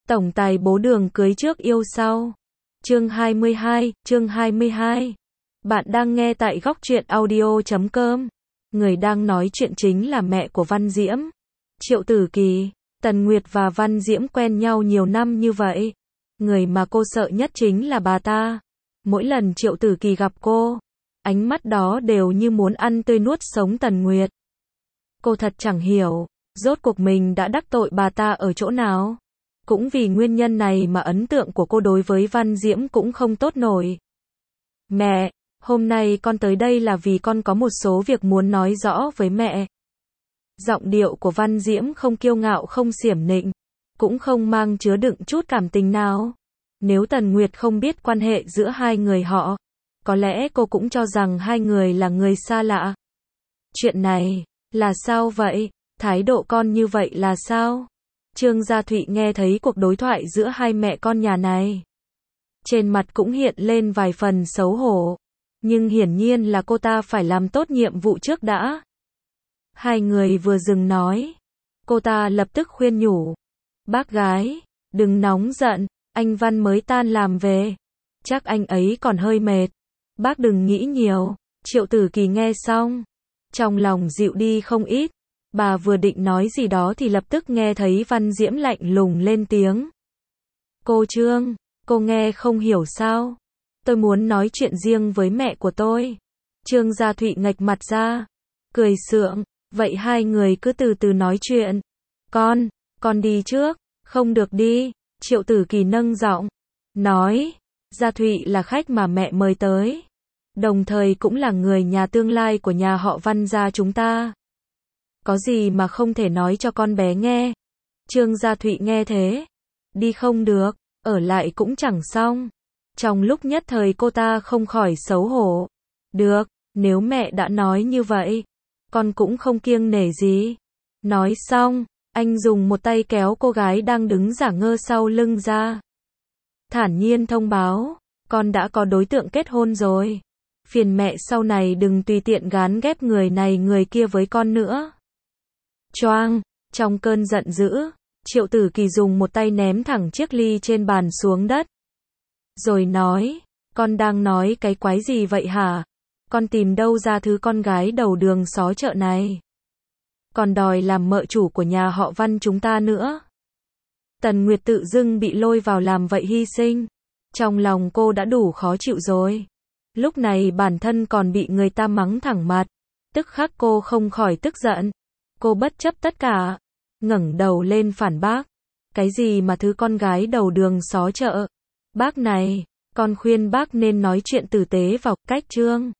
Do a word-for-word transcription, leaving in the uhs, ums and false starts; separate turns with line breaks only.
Tổng tài bố Đường cưới trước yêu sau. Chương hai mươi hai, chương hai mươi hai. Bạn đang nghe tại góc truyện audio chấm com. Người đang nói chuyện chính là mẹ của Văn Diễm, Triệu Tử Kỳ. Tần Nguyệt và Văn Diễm quen nhau nhiều năm như vậy. Người mà cô sợ nhất chính là bà ta. Mỗi lần Triệu Tử Kỳ gặp cô, ánh mắt đó đều như muốn ăn tươi nuốt sống Tần Nguyệt. Cô thật chẳng hiểu, rốt cuộc mình đã đắc tội bà ta ở chỗ nào. Cũng vì nguyên nhân này mà ấn tượng của cô đối với Văn Diễm cũng không tốt nổi. Mẹ, hôm nay con tới đây là vì con có một số việc muốn nói rõ với mẹ. Giọng điệu của Văn Diễm không kiêu ngạo không xiểm nịnh, cũng không mang chứa đựng chút cảm tình nào. Nếu Tần Nguyệt không biết quan hệ giữa hai người họ, có lẽ cô cũng cho rằng hai người là người xa lạ. Chuyện này, là sao vậy? Thái độ con như vậy là sao? Trương Gia Thụy nghe thấy cuộc đối thoại giữa hai mẹ con nhà này. Trên mặt cũng hiện lên vài phần xấu hổ. Nhưng hiển nhiên là cô ta phải làm tốt nhiệm vụ trước đã. Hai người vừa dừng nói, cô ta lập tức khuyên nhủ. Bác gái, đừng nóng giận, anh Văn mới tan làm về. Chắc anh ấy còn hơi mệt. Bác đừng nghĩ nhiều. Triệu Tử Kỳ nghe xong, trong lòng dịu đi không ít. Bà vừa định nói gì đó thì lập tức nghe thấy Văn Diễm lạnh lùng lên tiếng. Cô Trương, cô nghe không hiểu sao? Tôi muốn nói chuyện riêng với mẹ của tôi. Trương Gia Thụy nghệch mặt ra, cười sượng. Vậy hai người cứ từ từ nói chuyện. Con, con đi trước. Không được đi. Triệu Tử Kỳ nâng giọng, nói. Gia Thụy là khách mà mẹ mời tới. Đồng thời cũng là người nhà tương lai của nhà họ Văn gia chúng ta. Có gì mà không thể nói cho con bé nghe. Trương Gia Thụy nghe thế. Đi không được, ở lại cũng chẳng xong. Trong lúc nhất thời cô ta không khỏi xấu hổ. Được, nếu mẹ đã nói như vậy, con cũng không kiêng nể gì. Nói xong, anh dùng một tay kéo cô gái đang đứng giả ngơ sau lưng ra. Thản nhiên thông báo, con đã có đối tượng kết hôn rồi. Phiền mẹ sau này đừng tùy tiện gán ghép người này người kia với con nữa. Choang, trong cơn giận dữ, Triệu Tử Kỳ dùng một tay ném thẳng chiếc ly trên bàn xuống đất. Rồi nói, con đang nói cái quái gì vậy hả? Con tìm đâu ra thứ con gái đầu đường xó chợ này? Còn đòi làm mợ chủ của nhà họ Văn chúng ta nữa. Tần Nguyệt tự dưng bị lôi vào làm vậy hy sinh. Trong lòng cô đã đủ khó chịu rồi. Lúc này bản thân còn bị người ta mắng thẳng mặt. Tức khắc cô không khỏi tức giận. Cô bất chấp tất cả, ngẩng đầu lên phản bác. Cái gì mà thứ con gái đầu đường xó chợ? Bác này, con khuyên bác nên nói chuyện tử tế vào cách Trương.